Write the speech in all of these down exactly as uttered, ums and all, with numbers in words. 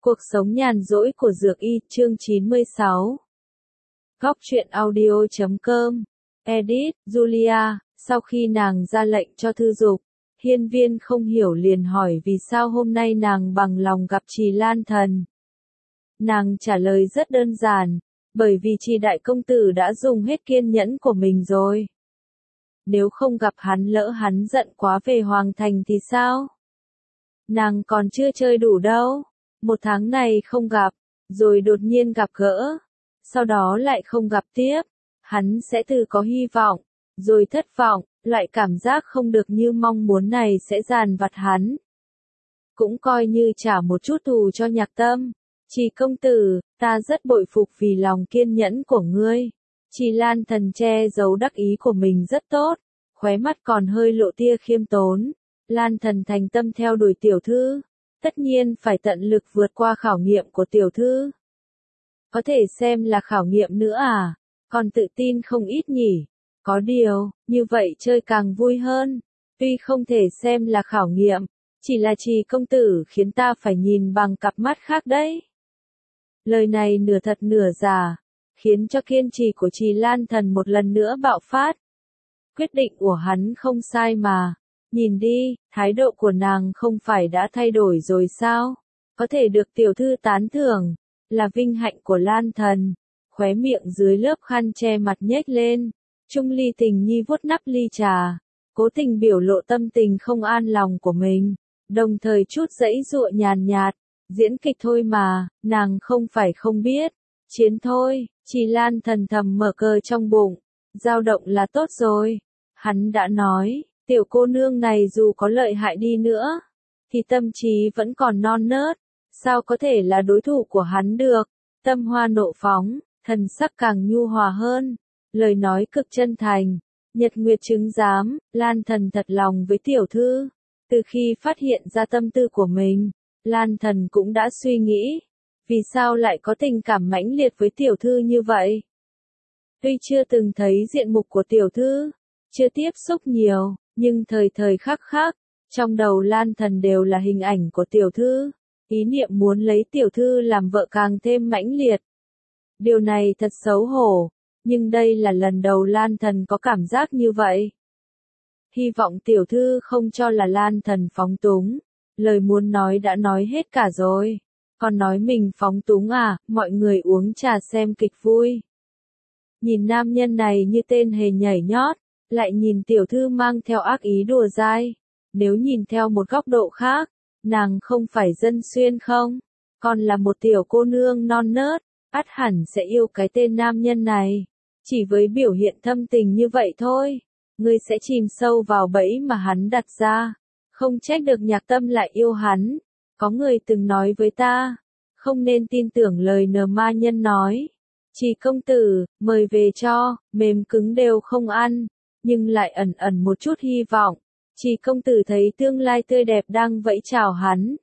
Cuộc sống nhàn rỗi của Dược Y, chương chín mươi sáu. Góc truyện audio chấm com. Edit, Julia, sau khi nàng ra lệnh cho Thư Dục, Hiên Viên không hiểu liền hỏi vì sao hôm nay nàng bằng lòng gặp Trì Lan Thần. Nàng trả lời rất đơn giản, bởi vì Trì đại công tử đã dùng hết kiên nhẫn của mình rồi. Nếu không gặp hắn lỡ hắn giận quá về Hoàng Thành thì sao? Nàng còn chưa chơi đủ đâu. Một tháng này không gặp, rồi đột nhiên gặp gỡ, sau đó lại không gặp tiếp, hắn sẽ từ có hy vọng, rồi thất vọng, loại cảm giác không được như mong muốn này sẽ dằn vặt hắn. Cũng coi như trả một chút thù cho Nhạc Tâm. Trì công tử, ta rất bội phục vì lòng kiên nhẫn của ngươi. Trì Lan Thần che giấu đắc ý của mình rất tốt, khóe mắt còn hơi lộ tia khiêm tốn. Lan Thần thành tâm theo đuổi tiểu thư, tất nhiên phải tận lực vượt qua khảo nghiệm của tiểu thư. Có thể xem là khảo nghiệm nữa à, còn tự tin không ít nhỉ. Có điều, như vậy chơi càng vui hơn. Tuy không thể xem là khảo nghiệm, chỉ là Trì công tử khiến ta phải nhìn bằng cặp mắt khác đấy. Lời này nửa thật nửa giả, khiến cho kiên trì của Trì Lan Thần một lần nữa bạo phát. Quyết định của hắn không sai mà. Nhìn đi, thái độ của nàng không phải đã thay đổi rồi sao? Có thể được tiểu thư tán thưởng, là vinh hạnh của Lan Thần. Khóe miệng dưới lớp khăn che mặt nhếch lên. Trung Ly Tình Nhi vuốt nắp ly trà, cố tình biểu lộ tâm tình không an lòng của mình, đồng thời chút giãy giụa nhàn nhạt, diễn kịch thôi mà, nàng không phải không biết, chiến thôi. Trì Lan Thần thầm mở cờ trong bụng, dao động là tốt rồi. Hắn đã nói, tiểu cô nương này dù có lợi hại đi nữa, thì tâm trí vẫn còn non nớt, sao có thể là đối thủ của hắn được. Tâm hoa nộ phóng, thần sắc càng nhu hòa hơn, lời nói cực chân thành, nhật nguyệt chứng giám. Lan Thần thật lòng với tiểu thư. Từ khi phát hiện ra tâm tư của mình, Lan Thần cũng đã suy nghĩ, vì sao lại có tình cảm mãnh liệt với tiểu thư như vậy. Tuy chưa từng thấy diện mục của tiểu thư, chưa tiếp xúc nhiều, nhưng thời thời khắc khắc, trong đầu Lan Thần đều là hình ảnh của tiểu thư, ý niệm muốn lấy tiểu thư làm vợ càng thêm mãnh liệt. Điều này thật xấu hổ, nhưng đây là lần đầu Lan Thần có cảm giác như vậy. Hy vọng tiểu thư không cho là Lan Thần phóng túng, lời muốn nói đã nói hết cả rồi, còn nói mình phóng túng à, mọi người uống trà xem kịch vui. Nhìn nam nhân này như tên hề nhảy nhót, lại nhìn tiểu thư mang theo ác ý đùa dai. Nếu nhìn theo một góc độ khác, nàng không phải dân xuyên không, còn là một tiểu cô nương non nớt, ắt hẳn sẽ yêu cái tên nam nhân này. Chỉ với biểu hiện thâm tình như vậy thôi, ngươi sẽ chìm sâu vào bẫy mà hắn đặt ra. Không trách được Nhạc Tâm lại yêu hắn. Có người từng nói với ta, không nên tin tưởng lời nờ ma nhân nói. Trì công tử, mời về cho, mềm cứng đều không ăn, nhưng lại ẩn ẩn một chút hy vọng. Trì công tử thấy tương lai tươi đẹp đang vẫy chào hắn.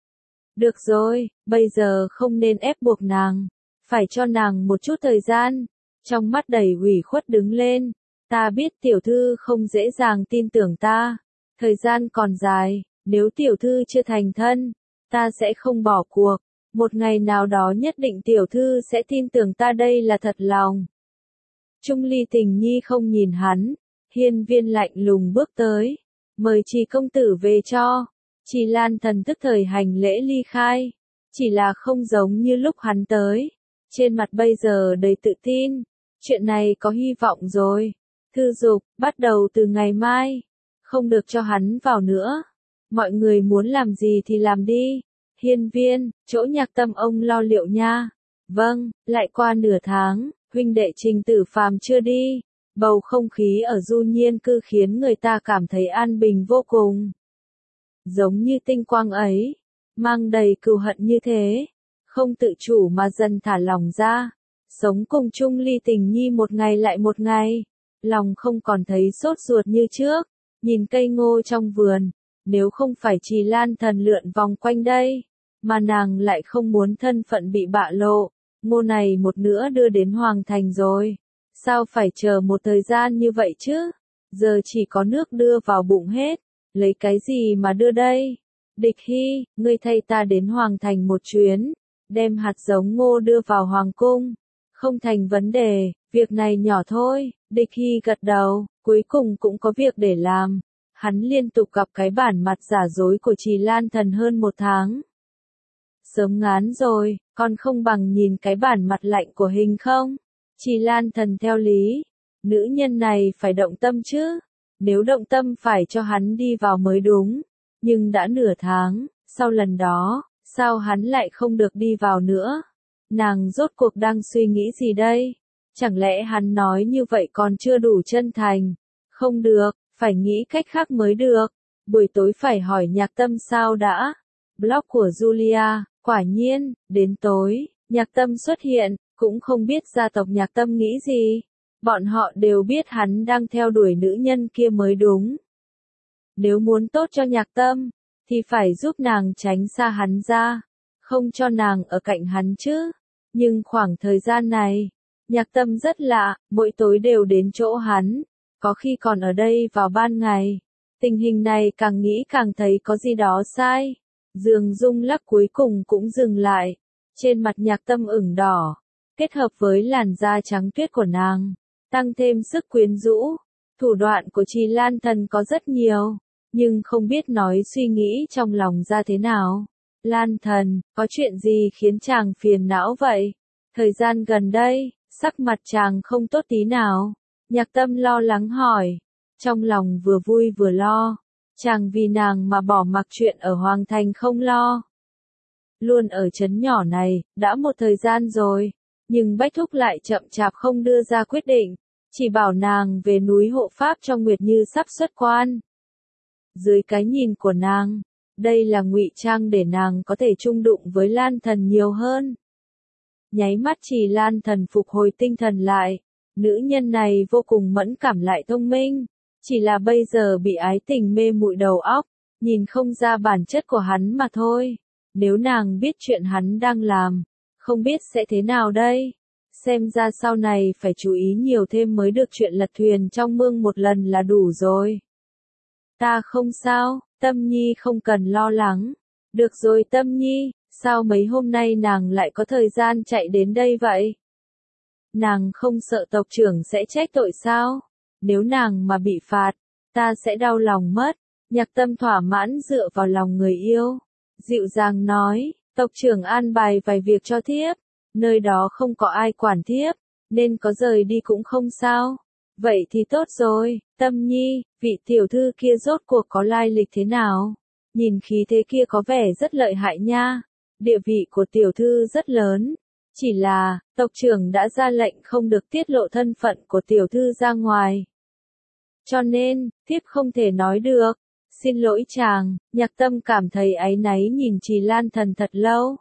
Được rồi, bây giờ không nên ép buộc nàng, phải cho nàng một chút thời gian. Trong mắt đầy ủy khuất đứng lên, ta biết tiểu thư không dễ dàng tin tưởng ta, thời gian còn dài, nếu tiểu thư chưa thành thân, ta sẽ không bỏ cuộc, một ngày nào đó nhất định tiểu thư sẽ tin tưởng ta, đây là thật lòng. Trung Ly Tình Nhi không nhìn hắn, Hiên Viên lạnh lùng bước tới, mời Trì công tử về cho. Trì Lan Thần tức thời hành lễ ly khai, chỉ là không giống như lúc hắn tới, trên mặt bây giờ đầy tự tin, chuyện này có hy vọng rồi. Thư Dục, bắt đầu từ ngày mai, không được cho hắn vào nữa, mọi người muốn làm gì thì làm đi. Hiên Viên, chỗ Nhạc Tâm ông lo liệu nha. Vâng. Lại qua nửa tháng, huynh đệ Trình Tử Phàm chưa đi, bầu không khí ở Du Nhiên Cư khiến người ta cảm thấy an bình vô cùng. Giống như tinh quang ấy, mang đầy cừu hận như thế, không tự chủ mà dần thả lòng ra, sống cùng Trung Ly Tình Nhi một ngày lại một ngày, lòng không còn thấy sốt ruột như trước. Nhìn cây ngô trong vườn, nếu không phải Trì Lan Thần lượn vòng quanh đây, mà nàng lại không muốn thân phận bị bại lộ, ngô này một nữa đưa đến Hoàng Thành rồi. Sao phải chờ một thời gian như vậy chứ? Giờ chỉ có nước đưa vào bụng hết, lấy cái gì mà đưa đây? Địch Hy, ngươi thay ta đến Hoàng Thành một chuyến, đem hạt giống ngô đưa vào Hoàng Cung. Không thành vấn đề, việc này nhỏ thôi, Địch Hy gật đầu, cuối cùng cũng có việc để làm. Hắn liên tục gặp cái bản mặt giả dối của Trì Lan Thần hơn một tháng. Sớm ngán rồi, còn không bằng nhìn cái bản mặt lạnh của hình không? Trì Lan Thần theo lý, nữ nhân này phải động tâm chứ, nếu động tâm phải cho hắn đi vào mới đúng, nhưng đã nửa tháng, sau lần đó, sao hắn lại không được đi vào nữa? Nàng rốt cuộc đang suy nghĩ gì đây? Chẳng lẽ hắn nói như vậy còn chưa đủ chân thành? Không được, phải nghĩ cách khác mới được. Buổi tối phải hỏi Nhạc Tâm sao đã? Blog của Julia, quả nhiên, đến tối, Nhạc Tâm xuất hiện, cũng không biết gia tộc Nhạc Tâm nghĩ gì. Bọn họ đều biết hắn đang theo đuổi nữ nhân kia mới đúng. Nếu muốn tốt cho Nhạc Tâm, thì phải giúp nàng tránh xa hắn ra, không cho nàng ở cạnh hắn chứ. Nhưng khoảng thời gian này, Nhạc Tâm rất lạ, mỗi tối đều đến chỗ hắn, có khi còn ở đây vào ban ngày. Tình hình này càng nghĩ càng thấy có gì đó sai. Dương rung lắc cuối cùng cũng dừng lại. Trên mặt Nhạc Tâm ửng đỏ, kết hợp với làn da trắng tuyết của nàng, tăng thêm sức quyến rũ. Thủ đoạn của Trì Lan Thần có rất nhiều, nhưng không biết nói suy nghĩ trong lòng ra thế nào. Lan Thần, có chuyện gì khiến chàng phiền não vậy? Thời gian gần đây, sắc mặt chàng không tốt tí nào. Nhạc Tâm lo lắng hỏi, trong lòng vừa vui vừa lo. Chàng vì nàng mà bỏ mặc chuyện ở Hoàng Thành không lo. Luôn ở trấn nhỏ này, đã một thời gian rồi, nhưng Bách Thúc lại chậm chạp không đưa ra quyết định, chỉ bảo nàng về núi hộ pháp cho Nguyệt Như sắp xuất quan. Dưới cái nhìn của nàng, đây là ngụy trang để nàng có thể chung đụng với Lan Thần nhiều hơn. Nháy mắt Trì Lan Thần phục hồi tinh thần lại, nữ nhân này vô cùng mẫn cảm lại thông minh, chỉ là bây giờ bị ái tình mê muội đầu óc, nhìn không ra bản chất của hắn mà thôi. Nếu nàng biết chuyện hắn đang làm, không biết sẽ thế nào đây. Xem ra sau này phải chú ý nhiều thêm mới được, chuyện lật thuyền trong mương một lần là đủ rồi. Ta không sao, Tâm Nhi không cần lo lắng. Được rồi Tâm Nhi, sao mấy hôm nay nàng lại có thời gian chạy đến đây vậy? Nàng không sợ tộc trưởng sẽ trách tội sao? Nếu nàng mà bị phạt, ta sẽ đau lòng mất. Nhạc Tâm thỏa mãn dựa vào lòng người yêu, dịu dàng nói, tộc trưởng an bài vài việc cho thiếp, nơi đó không có ai quản thiếp, nên có rời đi cũng không sao. Vậy thì tốt rồi, Tâm Nhi, vị tiểu thư kia rốt cuộc có lai lịch thế nào? Nhìn khí thế kia có vẻ rất lợi hại nha. Địa vị của tiểu thư rất lớn. Chỉ là, tộc trưởng đã ra lệnh không được tiết lộ thân phận của tiểu thư ra ngoài. Cho nên, thiếp không thể nói được. Xin lỗi chàng. Nhạc Tâm cảm thấy áy náy nhìn Trì Lan Thần thật lâu.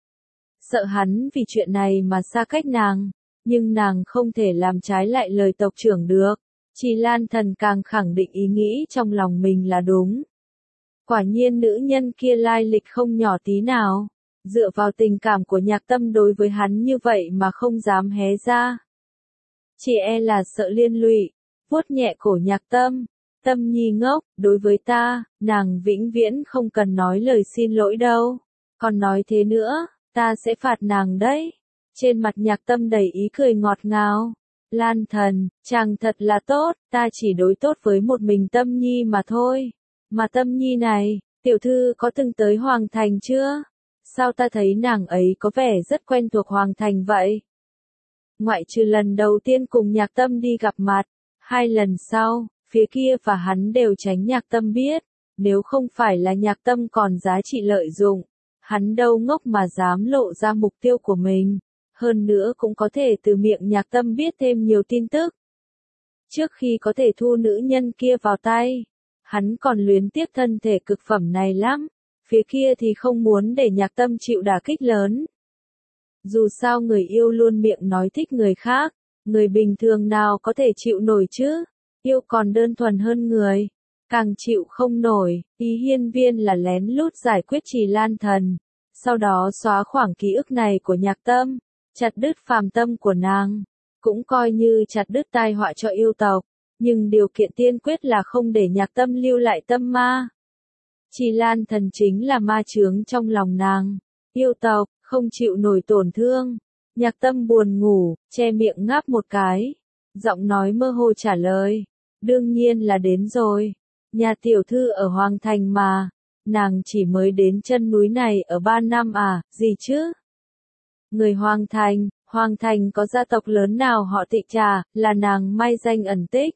Sợ hắn vì chuyện này mà xa cách nàng, nhưng nàng không thể làm trái lại lời tộc trưởng được. Trì Lan Thần càng khẳng định ý nghĩ trong lòng mình là đúng. Quả nhiên nữ nhân kia lai lịch không nhỏ tí nào. Dựa vào tình cảm của Nhạc Tâm đối với hắn như vậy mà không dám hé ra. Chỉ e là sợ liên lụy. Vuốt nhẹ cổ Nhạc Tâm. Tâm Nhi ngốc, đối với ta, nàng vĩnh viễn không cần nói lời xin lỗi đâu. Còn nói thế nữa, ta sẽ phạt nàng đấy. Trên mặt Nhạc Tâm đầy ý cười ngọt ngào. Lan Thần, chàng thật là tốt, ta chỉ đối tốt với một mình Tâm Nhi mà thôi. Mà Tâm Nhi này, tiểu thư có từng tới Hoàng Thành chưa? Sao ta thấy nàng ấy có vẻ rất quen thuộc Hoàng Thành vậy? Ngoại trừ lần đầu tiên cùng Nhạc Tâm đi gặp mặt, hai lần sau, phía kia và hắn đều tránh Nhạc Tâm biết. Nếu không phải là Nhạc Tâm còn giá trị lợi dụng, hắn đâu ngốc mà dám lộ ra mục tiêu của mình. Hơn nữa cũng có thể từ miệng Nhạc Tâm biết thêm nhiều tin tức. Trước khi có thể thu nữ nhân kia vào tay, hắn còn luyến tiếc thân thể cực phẩm này lắm. Phía kia thì không muốn để Nhạc Tâm chịu đả kích lớn. Dù sao người yêu luôn miệng nói thích người khác, người bình thường nào có thể chịu nổi chứ? Yêu còn đơn thuần hơn người, càng chịu không nổi. Ý hiên viên là lén lút giải quyết Trì Lan Thần, sau đó xóa khoảng ký ức này của Nhạc Tâm, chặt đứt phàm tâm của nàng, cũng coi như chặt đứt tai họa cho yêu tộc, nhưng điều kiện tiên quyết là không để Nhạc Tâm lưu lại tâm ma. Trì Lan Thần chính là ma chướng trong lòng nàng. Yêu tộc, không chịu nổi tổn thương. Nhạc Tâm buồn ngủ, che miệng ngáp một cái. Giọng nói mơ hồ trả lời. Đương nhiên là đến rồi. Nhà tiểu thư ở Hoàng Thành mà. Nàng chỉ mới đến chân núi này ở ba năm à, gì chứ? Người Hoàng Thành, Hoàng Thành có gia tộc lớn nào họ Tị Trà, là nàng mai danh ẩn tích?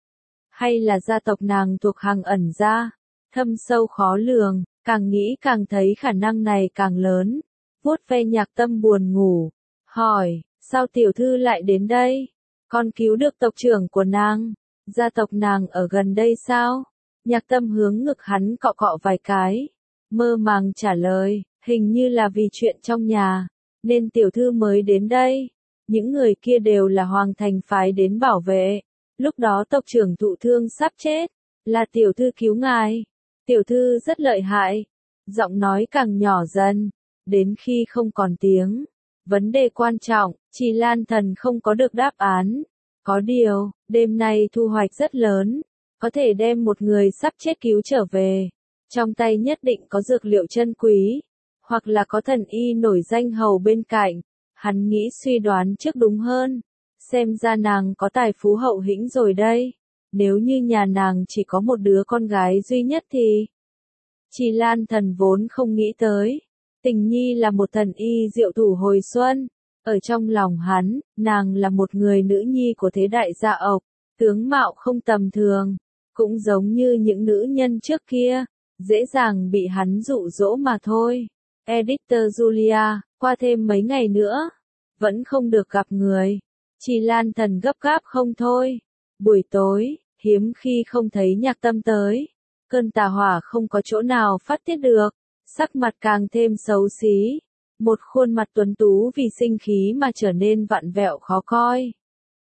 Hay là gia tộc nàng thuộc hàng ẩn gia? Thâm sâu khó lường, càng nghĩ càng thấy khả năng này càng lớn. Vuốt ve Nhạc Tâm buồn ngủ, hỏi, sao tiểu thư lại đến đây? Con cứu được tộc trưởng của nàng, gia tộc nàng ở gần đây sao? Nhạc Tâm hướng ngực hắn cọ cọ vài cái, mơ màng trả lời, hình như là vì chuyện trong nhà, nên tiểu thư mới đến đây. Những người kia đều là Hoàng Thành phái đến bảo vệ, lúc đó tộc trưởng thụ thương sắp chết, là tiểu thư cứu ngài. Tiểu thư rất lợi hại, giọng nói càng nhỏ dần, đến khi không còn tiếng. Vấn đề quan trọng, Trì Lan Thần không có được đáp án. Có điều, đêm nay thu hoạch rất lớn, có thể đem một người sắp chết cứu trở về. Trong tay nhất định có dược liệu chân quý, hoặc là có thần y nổi danh hầu bên cạnh. Hắn nghĩ suy đoán trước đúng hơn. Xem ra nàng có tài phú hậu hĩnh rồi đây. Nếu như nhà nàng chỉ có một đứa con gái duy nhất thì... Trì Lan Thần vốn không nghĩ tới. Tình nhi là một thần y diệu thủ hồi xuân. Ở trong lòng hắn, nàng là một người nữ nhi của thế đại gia ộc. Tướng mạo không tầm thường. Cũng giống như những nữ nhân trước kia. Dễ dàng bị hắn dụ dỗ mà thôi. Editor Julia, qua thêm mấy ngày nữa. Vẫn không được gặp người. Trì Lan Thần gấp gáp không thôi. Buổi tối, hiếm khi không thấy Nhạc Tâm tới. Cơn tà hỏa không có chỗ nào phát tiết được. Sắc mặt càng thêm xấu xí. Một khuôn mặt tuấn tú vì sinh khí mà trở nên vặn vẹo khó coi.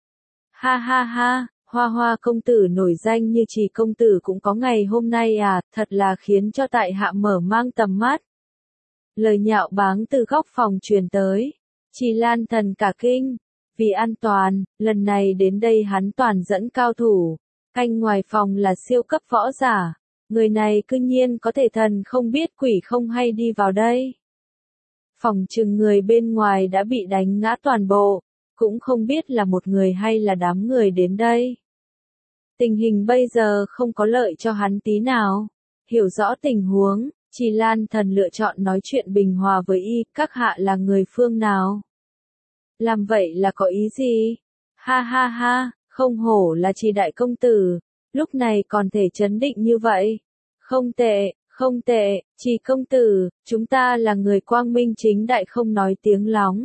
Ha ha ha, Hoa Hoa công tử nổi danh như Trì công tử cũng có ngày hôm nay à, thật là khiến cho tại hạ mở mang tầm mắt. Lời nhạo báng từ góc phòng truyền tới. Trì Lan Thần cả kinh. Vì an toàn, lần này đến đây hắn toàn dẫn cao thủ. Canh ngoài phòng là siêu cấp võ giả. Người này cư nhiên có thể thần không biết quỷ không hay đi vào đây. Phòng chừng người bên ngoài đã bị đánh ngã toàn bộ. Cũng không biết là một người hay là đám người đến đây. Tình hình bây giờ không có lợi cho hắn tí nào. Hiểu rõ tình huống, Trì Lan Thần lựa chọn nói chuyện bình hòa với y, các hạ là người phương nào? Làm vậy là có ý gì? Ha ha ha, không hổ là Trì đại công tử, lúc này còn thể chấn định như vậy. Không tệ, không tệ, Trì công tử, chúng ta là người quang minh chính đại không nói tiếng lóng.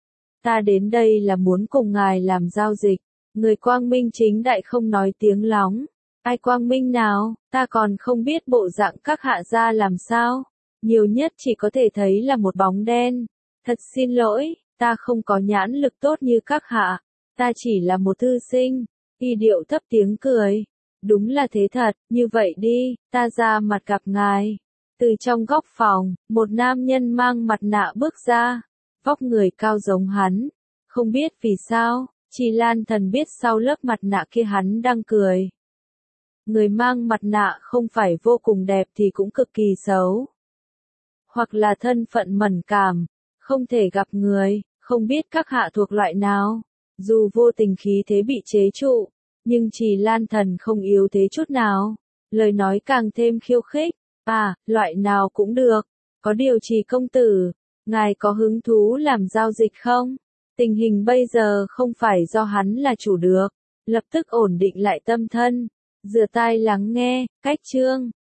Ta đến đây là muốn cùng ngài làm giao dịch, người quang minh chính đại không nói tiếng lóng. Ai quang minh nào, ta còn không biết bộ dạng các hạ gia làm sao. Nhiều nhất chỉ có thể thấy là một bóng đen. Thật xin lỗi, ta không có nhãn lực tốt như các hạ. Ta chỉ là một thư sinh. Y điệu thấp tiếng cười. Đúng là thế thật, như vậy đi, ta ra mặt gặp ngài. Từ trong góc phòng, một nam nhân mang mặt nạ bước ra. Vóc người cao giống hắn. Không biết vì sao, Trì Lan Thần biết sau lớp mặt nạ kia hắn đang cười. Người mang mặt nạ không phải vô cùng đẹp thì cũng cực kỳ xấu. Hoặc là thân phận mẫn cảm, không thể gặp người, không biết các hạ thuộc loại nào. Dù vô tình khí thế bị chế trụ, nhưng Trì Lan Thần không yếu thế chút nào. Lời nói càng thêm khiêu khích. À, loại nào cũng được. Có điều Trì công tử, ngài có hứng thú làm giao dịch không? Tình hình bây giờ không phải do hắn là chủ được. Lập tức ổn định lại tâm thân. Rửa tai lắng nghe, cách chương.